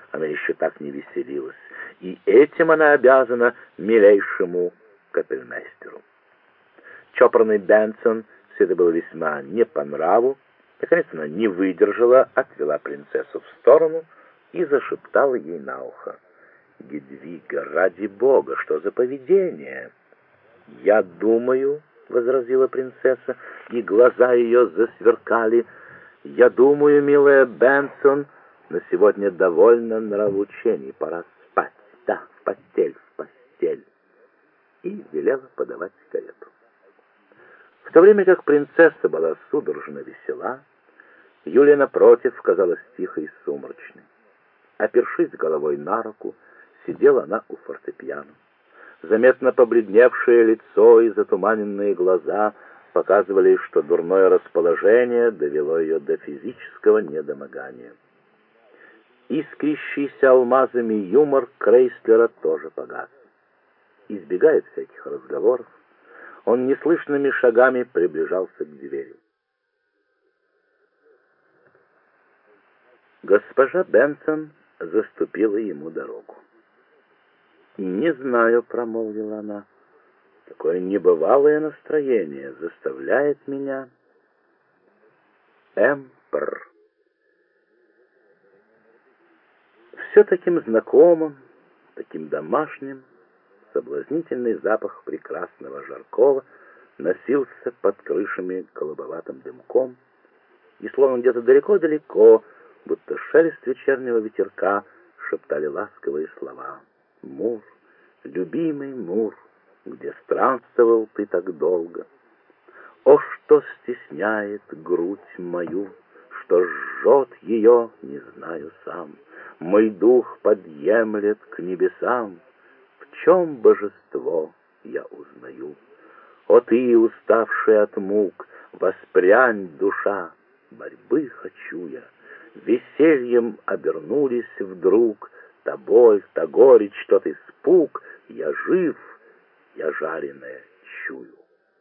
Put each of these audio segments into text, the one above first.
она еще так не веселилась, и этим она обязана милейшему капельмейстеру. Чопорный Бенсон все это было весьма не по нраву. Наконец она не выдержала, отвела принцессу в сторону и зашептала ей на ухо: «Гедвига, ради бога, что за поведение?» «Я думаю», — возразила принцесса, и глаза ее засверкали, «я думаю, милая Бенсон, на сегодня довольно нравоучений, пора спать, да, в постель, и велела подавать карету. В то время как принцесса была судорожно весела, Юлия, напротив, казалась тихой и сумрачной. Опершись головой на руку, сидела она у фортепиано. Заметно побледневшее лицо и затуманенные глаза показывали, что дурное расположение довело ее до физического недомогания. Искрящийся алмазами юмор Крейслера тоже погас. Избегая всяких разговоров, он неслышными шагами приближался к двери. Госпожа Бенсон заступила ему дорогу. «Не знаю», — промолвила она, — «такое небывалое настроение заставляет меня...» Эмпер. Все таким знакомым, таким домашним, соблазнительный запах прекрасного жаркого носился под крышами голубоватым дымком, и словно где-то далеко-далеко, будто шелест вечернего ветерка, шептали ласковые слова: «Мур, любимый Мур, где странствовал ты так долго? О, что стесняет грудь мою, что жжет ее, не знаю сам. Мой дух подъемлет к небесам. В чем божество я узнаю? О, ты, уставшая от мук, воспрянь, душа, борьбы хочу я. Весельем обернулись вдруг та боль, та горечь, тот испуг. Я жив, я жареное чую».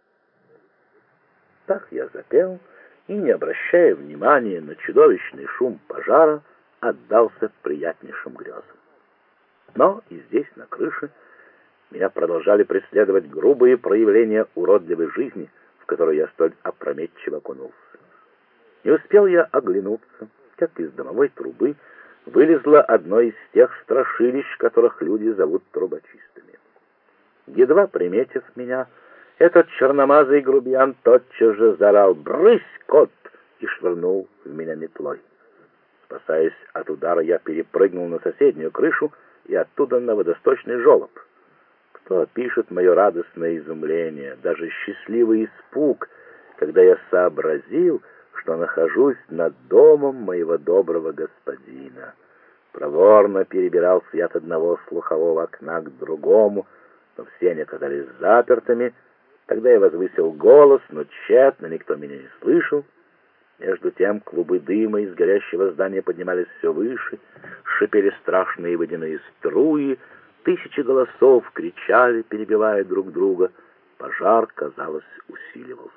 Так я запел и, не обращая внимания на чудовищный шум пожара, отдался приятнейшим грезам. Но и здесь, на крыше, меня продолжали преследовать грубые проявления уродливой жизни, в которую я столь опрометчиво окунулся. Не успел я оглянуться, как из домовой трубы вылезло одно из тех страшилищ, которых люди зовут трубочистами. Едва приметив меня, этот черномазый грубиян тотчас же заорал: «Брысь, кот!» и швырнул в меня метлой. Спасаясь от удара, я перепрыгнул на соседнюю крышу и оттуда на водосточный желоб. Кто опишет мое радостное изумление, даже счастливый испуг, когда я сообразил, что нахожусь над домом моего доброго господина. Проворно перебирался я от одного слухового окна к другому, но все они оказались запертыми. Тогда я возвысил голос, но тщетно, никто меня не слышал. Между тем клубы дыма из горящего здания поднимались все выше, шипели страшные водяные струи, тысячи голосов кричали, перебивая друг друга. Пожар, казалось, усиливался.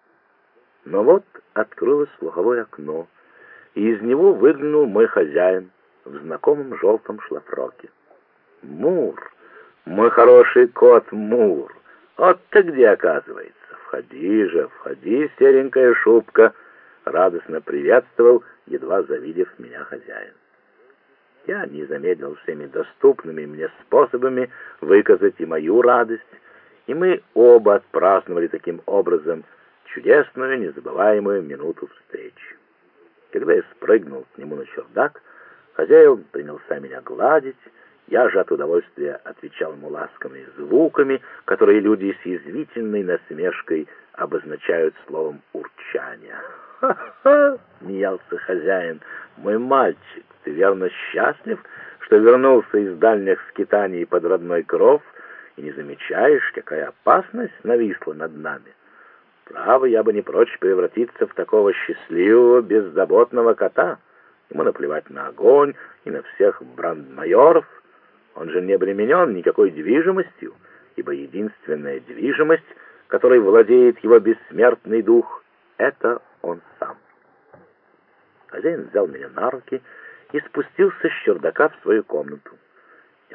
Но вот открылось слуховое окно, и из него выглянул мой хозяин в знакомом желтом шлафроке. «Мур, мой хороший кот Мур, вот ты где, оказывается! Входи же, входи, серенькая шубка!» Радостно приветствовал, едва завидев меня, хозяин. Я не замедлил всеми доступными мне способами выказать и мою радость, и мы оба отпраздновали таким образом чудесную, незабываемую минуту встречи. Когда я спрыгнул к нему на чердак, хозяин принялся меня гладить, я же от удовольствия отвечал ему ласковыми звуками, которые люди с язвительной насмешкой обозначают словом «урчание». «Ха-ха!» — смеялся хозяин. «Мой мальчик, ты верно счастлив, что вернулся из дальних скитаний под родной кров и не замечаешь, какая опасность нависла над нами? Право, я бы не прочь превратиться в такого счастливого, беззаботного кота. Ему наплевать на огонь и на всех брандмайоров. Он же не обременен никакой движимостью, ибо единственная движимость, которой владеет его бессмертный дух, — это он сам». Хозяин взял меня на руки и спустился с чердака в свою комнату.